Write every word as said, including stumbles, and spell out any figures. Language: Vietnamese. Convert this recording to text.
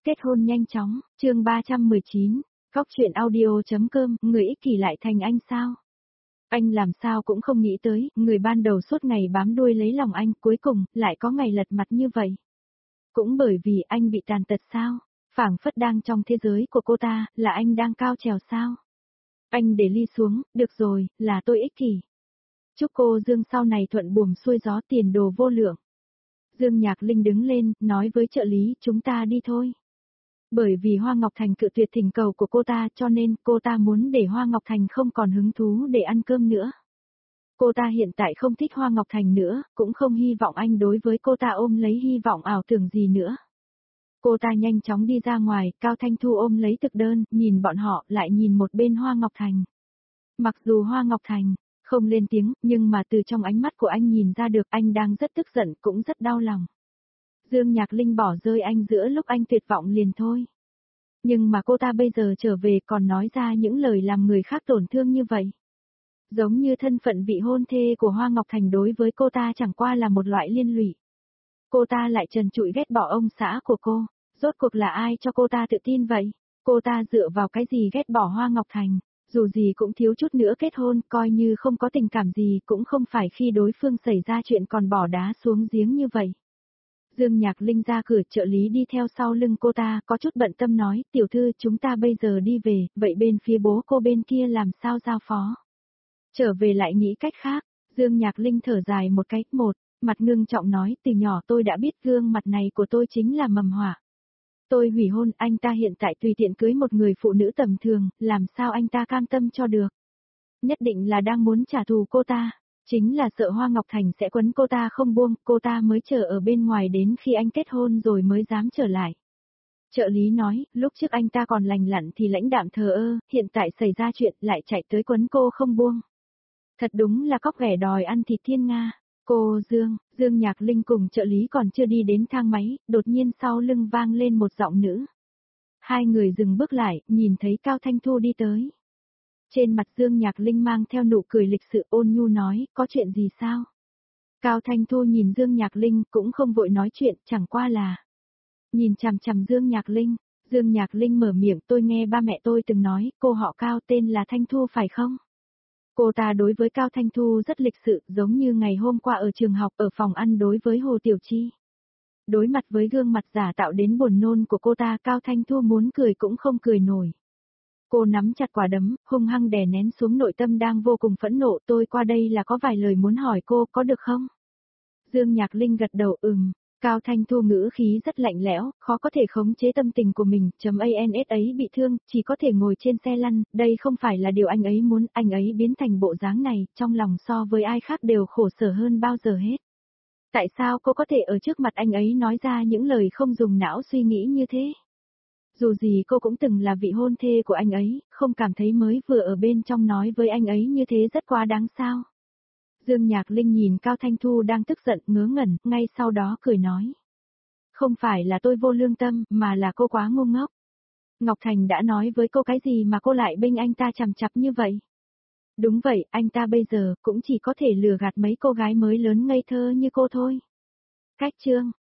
Kết hôn nhanh chóng, chương ba trăm mười chín, Cóc truyện audio.com, người ích kỷ lại thành anh sao? Anh làm sao cũng không nghĩ tới, người ban đầu suốt ngày bám đuôi lấy lòng anh, cuối cùng, lại có ngày lật mặt như vậy. Cũng bởi vì anh bị tàn tật sao? Phảng phất đang trong thế giới của cô ta, là anh đang cao trèo sao? Anh để ly xuống, được rồi, là tôi ích kỷ. Chúc cô Dương sau này thuận buồm xuôi gió, tiền đồ vô lượng. Dương Nhạc Linh đứng lên, nói với trợ lý, chúng ta đi thôi. Bởi vì Hoa Ngọc Thành cự tuyệt thỉnh cầu của cô ta cho nên cô ta muốn để Hoa Ngọc Thành không còn hứng thú để ăn cơm nữa. Cô ta hiện tại không thích Hoa Ngọc Thành nữa, cũng không hy vọng anh đối với cô ta ôm lấy hy vọng ảo tưởng gì nữa. Cô ta nhanh chóng đi ra ngoài, Cao Thanh Thu ôm lấy thực đơn, nhìn bọn họ, lại nhìn một bên Hoa Ngọc Thành. Mặc dù Hoa Ngọc Thành không lên tiếng, nhưng mà từ trong ánh mắt của anh nhìn ra được anh đang rất tức giận, cũng rất đau lòng. Dương Nhạc Linh bỏ rơi anh giữa lúc anh tuyệt vọng liền thôi. Nhưng mà cô ta bây giờ trở về còn nói ra những lời làm người khác tổn thương như vậy. Giống như thân phận vị hôn thê của Hoa Ngọc Thành đối với cô ta chẳng qua là một loại liên lụy. Cô ta lại trần trụi ghét bỏ ông xã của cô, rốt cuộc là ai cho cô ta tự tin vậy? Cô ta dựa vào cái gì ghét bỏ Hoa Ngọc Thành? Dù gì cũng thiếu chút nữa kết hôn, coi như không có tình cảm gì cũng không phải khi đối phương xảy ra chuyện còn bỏ đá xuống giếng như vậy. Dương Nhạc Linh ra cửa, trợ lý đi theo sau lưng cô ta, có chút bận tâm nói, tiểu thư chúng ta bây giờ đi về, vậy bên phía bố cô bên kia làm sao giao phó? Trở về lại nghĩ cách khác, Dương Nhạc Linh thở dài một cái, một, mặt ngưng trọng nói, từ nhỏ tôi đã biết gương mặt này của tôi chính là mầm họa. Tôi hủy hôn, anh ta hiện tại tùy tiện cưới một người phụ nữ tầm thường, làm sao anh ta cam tâm cho được? Nhất định là đang muốn trả thù cô ta. Chính là sợ Hoa Ngọc Thành sẽ quấn cô ta không buông, cô ta mới chờ ở bên ngoài đến khi anh kết hôn rồi mới dám trở lại. Trợ lý nói, lúc trước anh ta còn lành lặn thì lãnh đạm thờ ơ, hiện tại xảy ra chuyện lại chạy tới quấn cô không buông. Thật đúng là cóc ghẻ đòi ăn thịt thiên nga. Cô Dương, Dương Nhạc Linh cùng trợ lý còn chưa đi đến thang máy, đột nhiên sau lưng vang lên một giọng nữ. Hai người dừng bước lại, nhìn thấy Cao Thanh Thu đi tới. Trên mặt Dương Nhạc Linh mang theo nụ cười lịch sự, ôn nhu nói, có chuyện gì sao? Cao Thanh Thu nhìn Dương Nhạc Linh cũng không vội nói chuyện, chẳng qua là nhìn chằm chằm Dương Nhạc Linh. Dương Nhạc Linh mở miệng, tôi nghe ba mẹ tôi từng nói, cô họ Cao tên là Thanh Thu phải không? Cô ta đối với Cao Thanh Thu rất lịch sự, giống như ngày hôm qua ở trường học, ở phòng ăn đối với Hồ Tiểu Chi. Đối mặt với gương mặt giả tạo đến buồn nôn của cô ta, Cao Thanh Thu muốn cười cũng không cười nổi. Cô nắm chặt quả đấm, hung hăng đè nén xuống nội tâm đang vô cùng phẫn nộ, tôi qua đây là có vài lời muốn hỏi cô, có được không? Dương Nhạc Linh gật đầu ừm, Cao Thanh Thu ngữ khí rất lạnh lẽo, khó có thể khống chế tâm tình của mình, chấm ans ấy bị thương, chỉ có thể ngồi trên xe lăn, đây không phải là điều anh ấy muốn, anh ấy biến thành bộ dáng này, trong lòng so với ai khác đều khổ sở hơn bao giờ hết. Tại sao cô có thể ở trước mặt anh ấy nói ra những lời không dùng não suy nghĩ như thế? Dù gì cô cũng từng là vị hôn thê của anh ấy, không cảm thấy mới vừa ở bên trong nói với anh ấy như thế rất quá đáng sao. Dương Nhạc Linh nhìn Cao Thanh Thu đang tức giận ngớ ngẩn, ngay sau đó cười nói. Không phải là tôi vô lương tâm, mà là cô quá ngu ngốc. Ngọc Thành đã nói với cô cái gì mà cô lại bênh anh ta chằm chặp như vậy? Đúng vậy, anh ta bây giờ cũng chỉ có thể lừa gạt mấy cô gái mới lớn ngây thơ như cô thôi. Cách chương.